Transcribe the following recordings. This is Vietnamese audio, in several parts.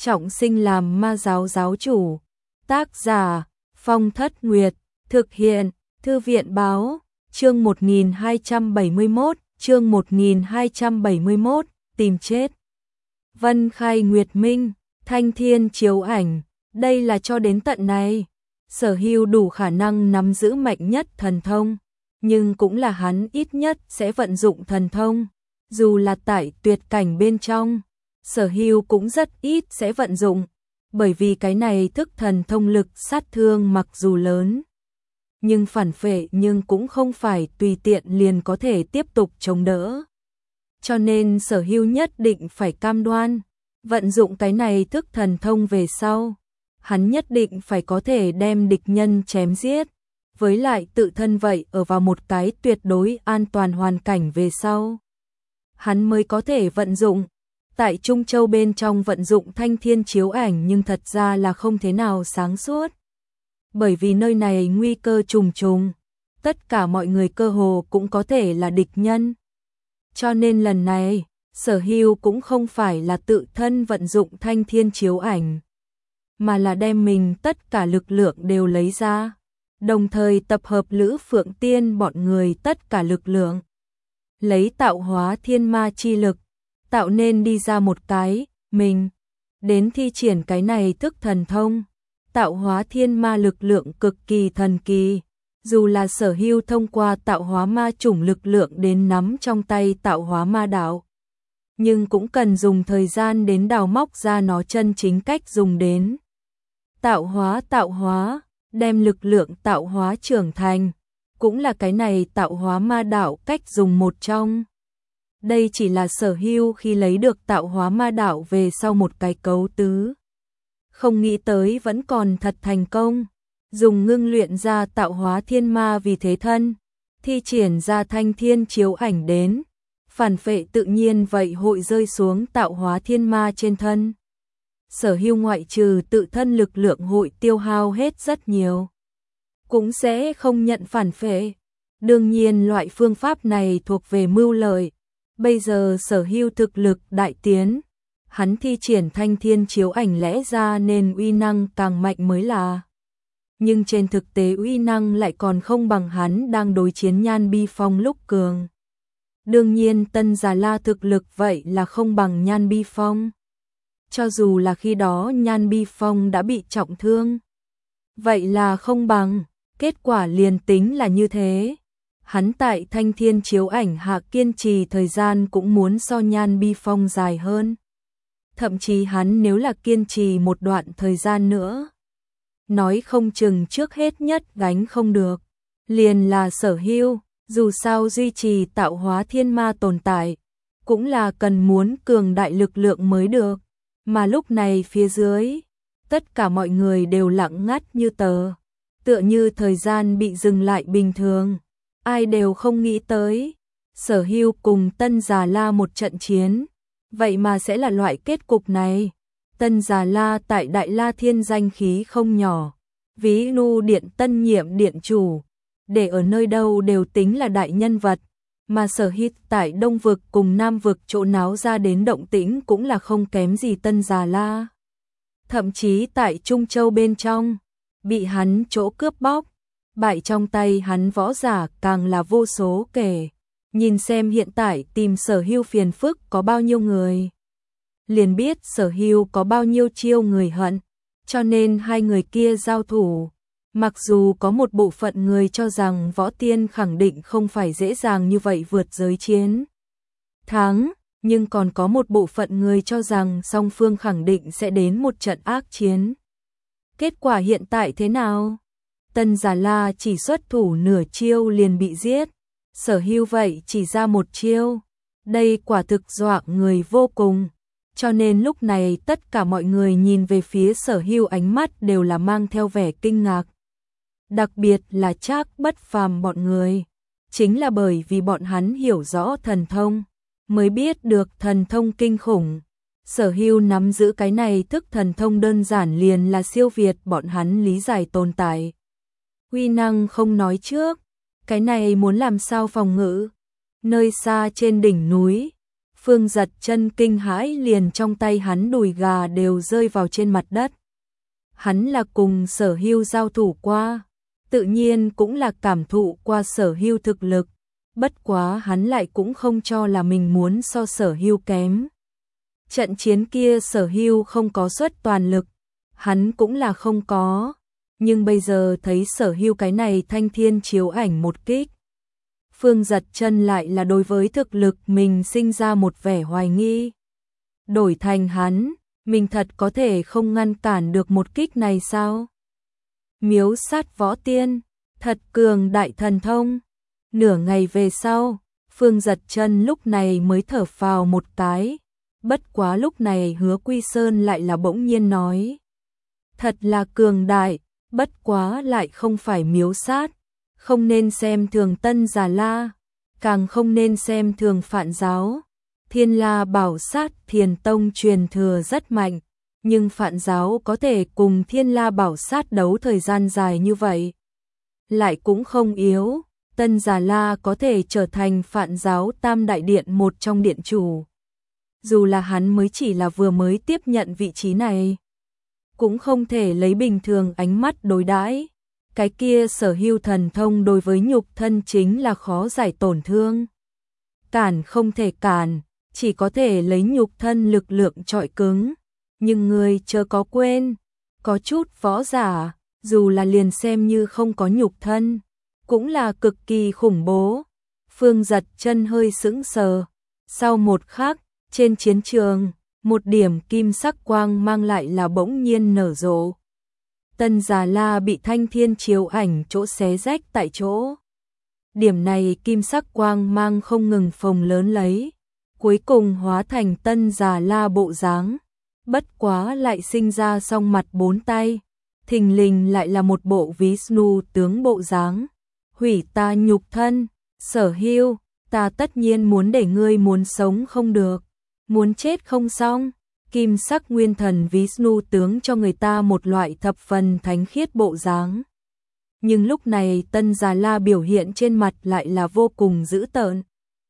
trọng sinh làm ma giáo giáo chủ. Tác giả Phong Thất Nguyệt, thực hiện Thư viện Báo, chương 1271, chương 1271, tìm chết. Vân Khai Nguyệt Minh, Thanh Thiên chiếu ảnh, đây là cho đến tận này. Sở Hưu đủ khả năng nắm giữ mạnh nhất thần thông, nhưng cũng là hắn ít nhất sẽ vận dụng thần thông. Dù là tại tuyệt cảnh bên trong, Sở Hưu cũng rất ít sẽ vận dụng, bởi vì cái này thức thần thông lực sát thương mặc dù lớn, nhưng phản phệ nhưng cũng không phải tùy tiện liền có thể tiếp tục chống đỡ. Cho nên Sở Hưu nhất định phải cam đoan, vận dụng cái này thức thần thông về sau, hắn nhất định phải có thể đem địch nhân chém giết, với lại tự thân vậy ở vào một cái tuyệt đối an toàn hoàn cảnh về sau, hắn mới có thể vận dụng. Tại Trung Châu bên trong vận dụng Thanh Thiên chiếu ảnh nhưng thật ra là không thế nào sáng suốt. Bởi vì nơi này nguy cơ trùng trùng, tất cả mọi người cơ hồ cũng có thể là địch nhân. Cho nên lần này, Sở Hưu cũng không phải là tự thân vận dụng Thanh Thiên chiếu ảnh, mà là đem mình tất cả lực lượng đều lấy ra, đồng thời tập hợp Lữ Phượng Tiên bọn người tất cả lực lượng, lấy tạo hóa thiên ma chi lực, tạo nên đi ra một cái, mình, đến thi triển cái này thức thần thông, tạo hóa thiên ma lực lượng cực kỳ thần kỳ. Dù là Sở Hưu thông qua tạo hóa ma chủng lực lượng đến nắm trong tay tạo hóa ma đạo, nhưng cũng cần dùng thời gian đến đào móc ra nó chân chính cách dùng đến. Tạo hóa, đem lực lượng tạo hóa trưởng thành, cũng là cái này tạo hóa ma đạo cách dùng một trong. Đây chỉ là Sở Hưu khi lấy được tạo hóa ma đạo về sau một cái cấu tứ. Không nghĩ tới vẫn còn thật thành công, dùng ngưng luyện ra tạo hóa thiên ma vì thế thân, thi triển ra Thanh Thiên chiếu ảnh đến, phản phệ tự nhiên vậy hội rơi xuống tạo hóa thiên ma trên thân. Sở Hưu ngoại trừ tự thân lực lượng hội tiêu hao hết rất nhiều, cũng sẽ không nhận phản phệ. Đương nhiên loại phương pháp này thuộc về mưu lợi. Bây giờ Sở Hưu thực lực đại tiến, hắn thi triển Thanh Thiên chiếu ảnh lẽ ra nên uy năng càng mạnh mới là. Nhưng trên thực tế uy năng lại còn không bằng hắn đang đối chiến Nhan Bi Phong lúc cường. Đương nhiên Tân Già La thực lực vậy là không bằng Nhan Bi Phong. Cho dù là khi đó Nhan Bi Phong đã bị trọng thương, vậy là không bằng, kết quả liền tính là như thế. Hắn tại Thanh Thiên chiếu ảnh hạ kiên trì thời gian cũng muốn so Nhan Bi Phong dài hơn. Thậm chí hắn nếu là kiên trì một đoạn thời gian nữa, nói không chừng trước hết nhất gánh không được, liền là Sở Hưu. Dù sao duy trì tạo hóa thiên ma tồn tại, cũng là cần muốn cường đại lực lượng mới được. Mà lúc này phía dưới, tất cả mọi người đều lặng ngắt như tờ, tựa như thời gian bị dừng lại bình thường. Ai đều không nghĩ tới, Sở Hưu cùng Tân Già La một trận chiến, vậy mà sẽ là loại kết cục này. Tân Già La tại Đại La Thiên danh khí không nhỏ, ví Nu Điện tân nhiệm điện chủ, để ở nơi đâu đều tính là đại nhân vật, mà Sở Hưu tại Đông Vực cùng Nam Vực chỗ náo ra đến động tĩnh cũng là không kém gì Tân Già La. Thậm chí tại Trung Châu bên trong, bị hắn chỗ cướp bóc, bại trong tay hắn võ giả càng là vô số kể. Nhìn xem hiện tại tìm Sở Hưu phiền phức có bao nhiêu người, liền biết Sở Hưu có bao nhiêu chiêu người hận. Cho nên hai người kia giao thủ, mặc dù có một bộ phận người cho rằng Võ Tiên khẳng định không phải dễ dàng như vậy vượt giới chiến thắng, nhưng còn có một bộ phận người cho rằng song phương khẳng định sẽ đến một trận ác chiến. Kết quả hiện tại thế nào? Tân Già La chỉ xuất thủ nửa chiêu liền bị giết, Sở Hưu vậy chỉ ra một chiêu. Đây quả thực dọa người vô cùng. Cho nên lúc này tất cả mọi người nhìn về phía Sở Hưu ánh mắt đều là mang theo vẻ kinh ngạc. Đặc biệt là Trác Bất Phàm bọn người, chính là bởi vì bọn hắn hiểu rõ thần thông, mới biết được thần thông kinh khủng. Sở Hưu nắm giữ cái này thức thần thông đơn giản liền là siêu việt bọn hắn lý giải tồn tại. Uy năng không nói trước, cái này muốn làm sao phòng ngự. Nơi xa trên đỉnh núi, Phương Giật Chân kinh hãi liền trong tay hắn đùi gà đều rơi vào trên mặt đất. Hắn là cùng Sở Hưu giao thủ qua, tự nhiên cũng là cảm thụ qua Sở Hưu thực lực, bất quá hắn lại cũng không cho là mình muốn so Sở Hưu kém. Trận chiến kia Sở Hưu không có xuất toàn lực, hắn cũng là không có, nhưng bây giờ thấy Sở Hưu cái này thanh thiên chiếu ảnh một kích. Phương Giật Chân lại là đối với thực lực mình sinh ra một vẻ hoài nghi. Đổi thành hắn, mình thật có thể không ngăn cản được một kích này sao? Miếu sát võ tiên, thật cường đại thần thông. Nửa ngày về sau, Phương Giật Chân lúc này mới thở phào một cái. Bất quá lúc này Hứa Quy Sơn lại là bỗng nhiên nói. Thật là cường đại, bất quá lại không phải miếu sát. Không nên xem thường Tân Già La, càng không nên xem thường Phạn giáo. Thiên La Bảo Sát Thiền Tông truyền thừa rất mạnh, nhưng Phạn giáo có thể cùng Thiên La Bảo Sát đấu thời gian dài như vậy, lại cũng không yếu. Tân Già La có thể trở thành Phạn giáo Tam Đại Điện một trong điện chủ. Dù là hắn mới chỉ là vừa mới tiếp nhận vị trí này, cũng không thể lấy bình thường ánh mắt đối đãi. Cái kia Sở Hưu thần thông đối với nhục thân chính là khó giải tổn thương. Cản không thể cản, chỉ có thể lấy nhục thân lực lượng trọi cứng. Nhưng người chớ có quên, có chút võ giả, dù là liền xem như không có nhục thân, cũng là cực kỳ khủng bố. Phương Giật Chân hơi sững sờ. Sau một khắc, trên chiến trường, một điểm kim sắc quang mang lại là bỗng nhiên nở rộ. Tân Già La bị thanh thiên chiếu ảnh chỗ xé rách tại chỗ. Điểm này kim sắc quang mang không ngừng phồng lớn lấy, cuối cùng hóa thành Tân Già La bộ dáng. Bất quá lại sinh ra song mặt bốn tay, thình lình lại là một bộ Vishnu tướng bộ dáng. Hủy ta nhục thân, Sở Hưu, ta tất nhiên muốn để ngươi muốn sống không được, muốn chết không xong. Kim sắc nguyên thần Vishnu tướng cho người ta một loại thập phần thánh khiết bộ dáng. Nhưng lúc này Tân Già La biểu hiện trên mặt lại là vô cùng dữ tợn.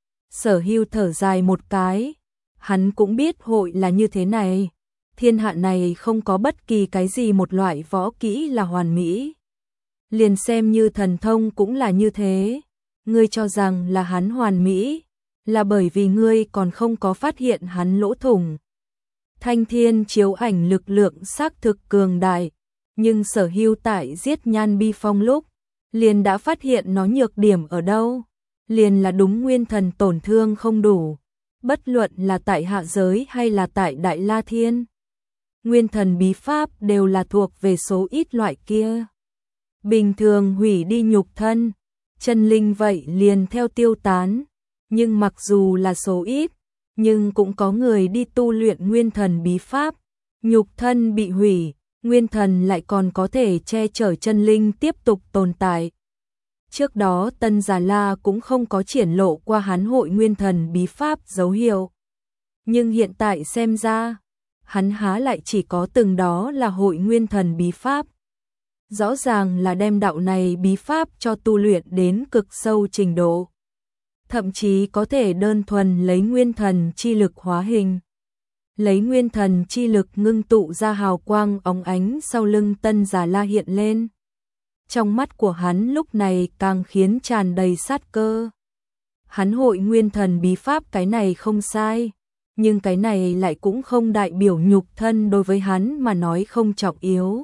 Sở Hưu thở dài một cái, hắn cũng biết hội là như thế này. Thiên hạ này không có bất kỳ cái gì một loại võ kỹ là hoàn mỹ. Liền xem như thần thông cũng là như thế. Ngươi cho rằng là hắn hoàn mỹ, là bởi vì ngươi còn không có phát hiện hắn lỗ thủng. Thanh thiên chiếu ảnh lực lượng xác thực cường đại, nhưng Sở Hưu tại giết Nhan Bi Phong lúc, liền đã phát hiện nó nhược điểm ở đâu, liền là đúng nguyên thần tổn thương không đủ, bất luận là tại hạ giới hay là tại Đại La Thiên. Nguyên thần bí pháp đều là thuộc về số ít loại kia. Bình thường hủy đi nhục thân, chân linh vậy liền theo tiêu tán, nhưng mặc dù là số ít, nhưng cũng có người đi tu luyện nguyên thần bí pháp, nhục thân bị hủy, nguyên thần lại còn có thể che chở chân linh tiếp tục tồn tại. Trước đó Tân Già La cũng không có triển lộ qua hắn hội nguyên thần bí pháp dấu hiệu. Nhưng hiện tại xem ra, hắn há lại chỉ có từng đó là hội nguyên thần bí pháp. Rõ ràng là đem đạo này bí pháp cho tu luyện đến cực sâu trình độ. Thậm chí có thể đơn thuần lấy nguyên thần chi lực hóa hình. Lấy nguyên thần chi lực ngưng tụ ra hào quang óng ánh sau lưng Tân Già La hiện lên. Trong mắt của hắn lúc này càng khiến tràn đầy sát cơ. Hắn hội nguyên thần bí pháp cái này không sai, nhưng cái này lại cũng không đại biểu nhục thân đối với hắn mà nói không trọng yếu.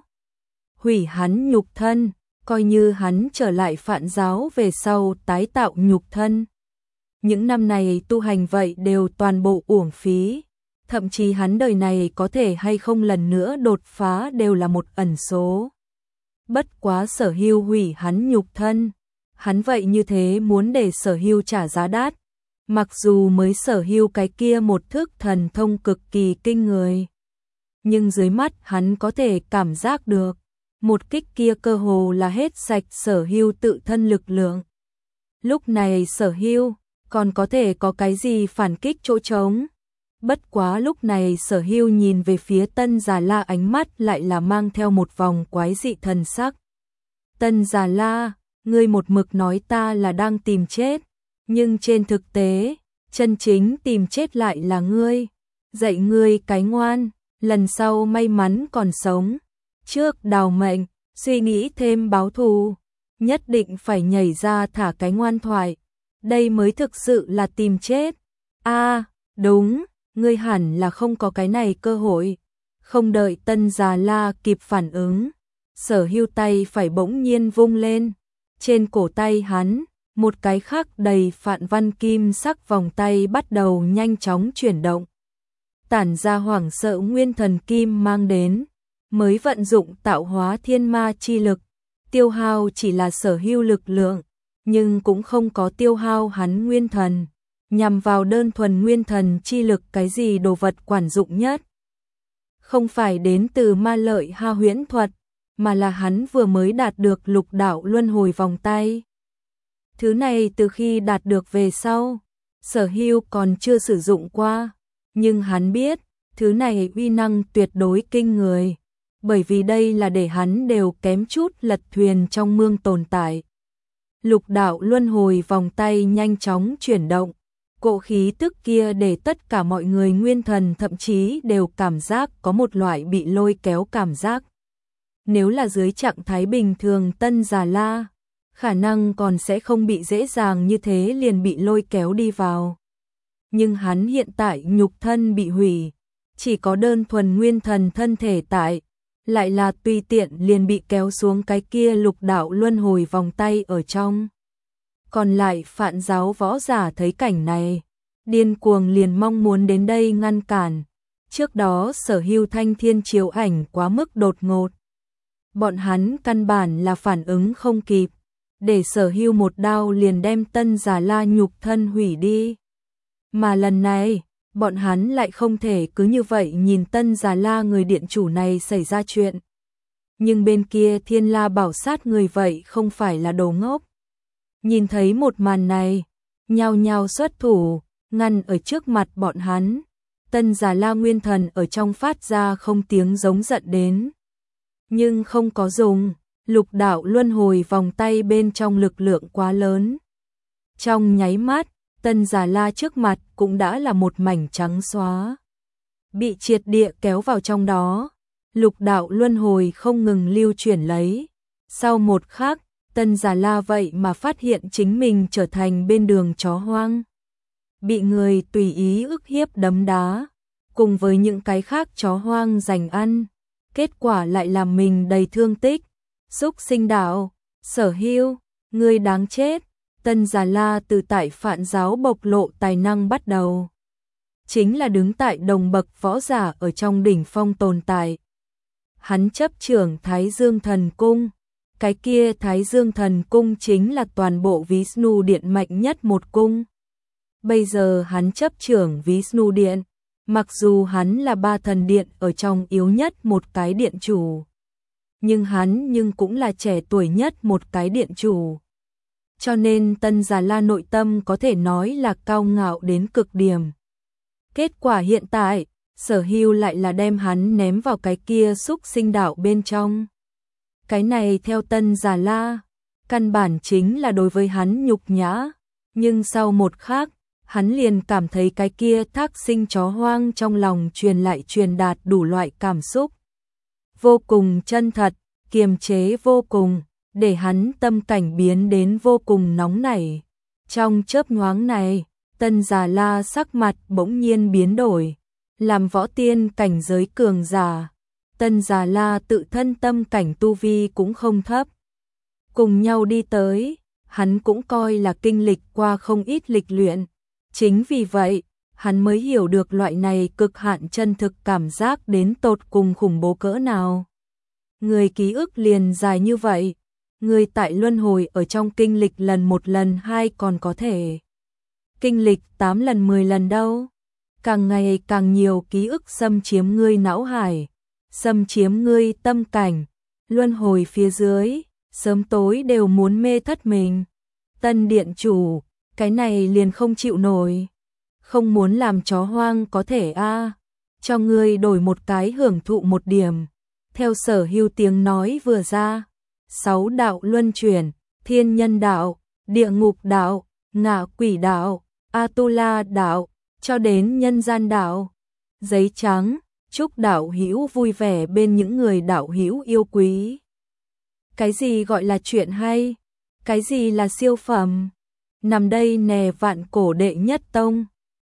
Hủy hắn nhục thân, coi như hắn trở lại Phạn giáo về sau tái tạo nhục thân. Những năm này tu hành vậy đều toàn bộ uổng phí, thậm chí hắn đời này có thể hay không lần nữa đột phá đều là một ẩn số. Bất quá Sở Hưu hủy hắn nhục thân, hắn vậy như thế muốn để Sở Hưu trả giá đắt. Mặc dù mới Sở Hưu cái kia một thức thần thông cực kỳ kinh người, nhưng dưới mắt hắn có thể cảm giác được, một kích kia cơ hồ là hết sạch Sở Hưu tự thân lực lượng. Lúc này Sở Hưu còn có thể có cái gì phản kích chỗ trống. Bất quá lúc này Sở Hưu nhìn về phía Tân Già La ánh mắt lại là mang theo một vòng quái dị thần sắc. Tân Già La, ngươi một mực nói ta là đang tìm chết, nhưng trên thực tế, chân chính tìm chết lại là ngươi. Dạy ngươi cái ngoan, lần sau may mắn còn sống. Trước đào mệnh, suy nghĩ thêm báo thù, nhất định phải nhảy ra thả cái ngoan thoại. Đây mới thực sự là tìm chết. Đúng, ngươi hẳn là không có cái này cơ hội. Không đợi Tân Già La kịp phản ứng, Sở Hưu tay phải bỗng nhiên vung lên. Trên cổ tay hắn, một cái khác đầy phạn văn kim sắc vòng tay bắt đầu nhanh chóng chuyển động. Tản ra hoảng sợ nguyên thần kim mang đến, mới vận dụng tạo hóa thiên ma chi lực, tiêu hao chỉ là Sở Hưu lực lượng, nhưng cũng không có tiêu hao hắn nguyên thần, nhằm vào đơn thuần nguyên thần chi lực. Cái gì đồ vật quản dụng nhất? Không phải đến từ ma lợi ha huyễn thuật, mà là hắn vừa mới đạt được lục đạo luân hồi vòng tay. Thứ này từ khi đạt được về sau, Sở Hưu còn chưa sử dụng qua, nhưng hắn biết, thứ này uy năng tuyệt đối kinh người, bởi vì đây là để hắn đều kém chút lật thuyền trong mương tồn tại. Lục đạo luân hồi vòng tay nhanh chóng chuyển động, cỗ khí tức kia để tất cả mọi người nguyên thần thậm chí đều cảm giác có một loại bị lôi kéo cảm giác. Nếu là dưới trạng thái bình thường Tân Già La, khả năng còn sẽ không bị dễ dàng như thế liền bị lôi kéo đi vào. Nhưng hắn hiện tại nhục thân bị hủy, chỉ có đơn thuần nguyên thần thân thể tại, lại là tùy tiện liền bị kéo xuống cái kia lục đạo luân hồi vòng tay ở trong. Còn lại Phạn giáo võ giả thấy cảnh này, điên cuồng liền mong muốn đến đây ngăn cản. Trước đó Sở Hưu thanh thiên chiếu ảnh quá mức đột ngột. Bọn hắn căn bản là phản ứng không kịp, để Sở Hưu một đao liền đem Tân Già La nhục thân hủy đi. Mà lần này, bọn hắn lại không thể cứ như vậy nhìn Tân Già La người điện chủ này xảy ra chuyện. Nhưng bên kia Thiên La Bảo Sát người vậy không phải là đồ ngốc. Nhìn thấy một màn này, nhao nhao xuất thủ, ngăn ở trước mặt bọn hắn. Tân Già La nguyên thần ở trong phát ra không tiếng giống giận đến. Nhưng không có dùng, lục đạo luân hồi vòng tay bên trong lực lượng quá lớn. Trong nháy mắt, Tân Già La trước mặt cũng đã là một mảnh trắng xóa. Bị triệt địa kéo vào trong đó, lục đạo luân hồi không ngừng lưu chuyển lấy. Sau một khắc, Tân Già La vậy mà phát hiện chính mình trở thành bên đường chó hoang. Bị người tùy ý ức hiếp đấm đá, cùng với những cái khác chó hoang giành ăn. Kết quả lại làm mình đầy thương tích. Xúc sinh đạo, Sở Hưu, ngươi đáng chết. Tân Già La từ tại Phạn giáo bộc lộ tài năng bắt đầu. Chính là đứng tại đồng bậc võ giả ở trong đỉnh phong tồn tại. Hắn chấp trưởng Thái Dương Thần Cung. Cái kia Thái Dương Thần Cung chính là toàn bộ Vishnu Điện mạnh nhất một cung. Bây giờ hắn chấp trưởng Vishnu Điện. Mặc dù hắn là 3 thần điện ở trong yếu nhất một cái điện chủ, nhưng hắn cũng là trẻ tuổi nhất một cái điện chủ. Cho nên Tân Già La nội tâm có thể nói là cao ngạo đến cực điểm. Kết quả hiện tại, Sở Hưu lại là đem hắn ném vào cái kia xúc sinh đạo bên trong. Cái này theo Tân Già La, căn bản chính là đối với hắn nhục nhã, nhưng sau một khắc, hắn liền cảm thấy cái kia thác sinh chó hoang trong lòng truyền đạt đủ loại cảm xúc. Vô cùng chân thật, kiềm chế vô cùng, để hắn tâm cảnh biến đến vô cùng nóng nảy. Trong chớp nhoáng này, Tân Già La sắc mặt bỗng nhiên biến đổi, làm võ tiên cảnh giới cường giả. Tân Già La tự thân tâm cảnh tu vi cũng không thấp. Cùng nhau đi tới, hắn cũng coi là kinh lịch qua không ít lịch luyện. Chính vì vậy, hắn mới hiểu được loại này cực hạn chân thực cảm giác đến tột cùng khủng bố cỡ nào. Người ký ức liền dài như vậy, người tại luân hồi ở trong kinh lịch lần 1 lần 2 còn có thể. Kinh lịch 8 lần 10 lần đâu. Càng ngày càng nhiều ký ức xâm chiếm ngươi não hải, xâm chiếm ngươi tâm cảnh, luân hồi phía dưới, sớm tối đều muốn mê thất mình. Tân điện chủ, cái này liền không chịu nổi. Không muốn làm chó hoang có thể cho ngươi đổi một cái hưởng thụ một điểm. Theo Sở Hưu tiếng nói vừa ra, 6 đạo luân chuyển, thiên nhân đạo, địa ngục đạo, ngạ quỷ đạo, Atula đạo, cho đến nhân gian đạo. Giấy trắng, chúc đạo hữu vui vẻ bên những người đạo hữu yêu quý. Cái gì gọi là chuyện hay? Cái gì là siêu phẩm? Nằm đây nè vạn cổ đệ nhất tông.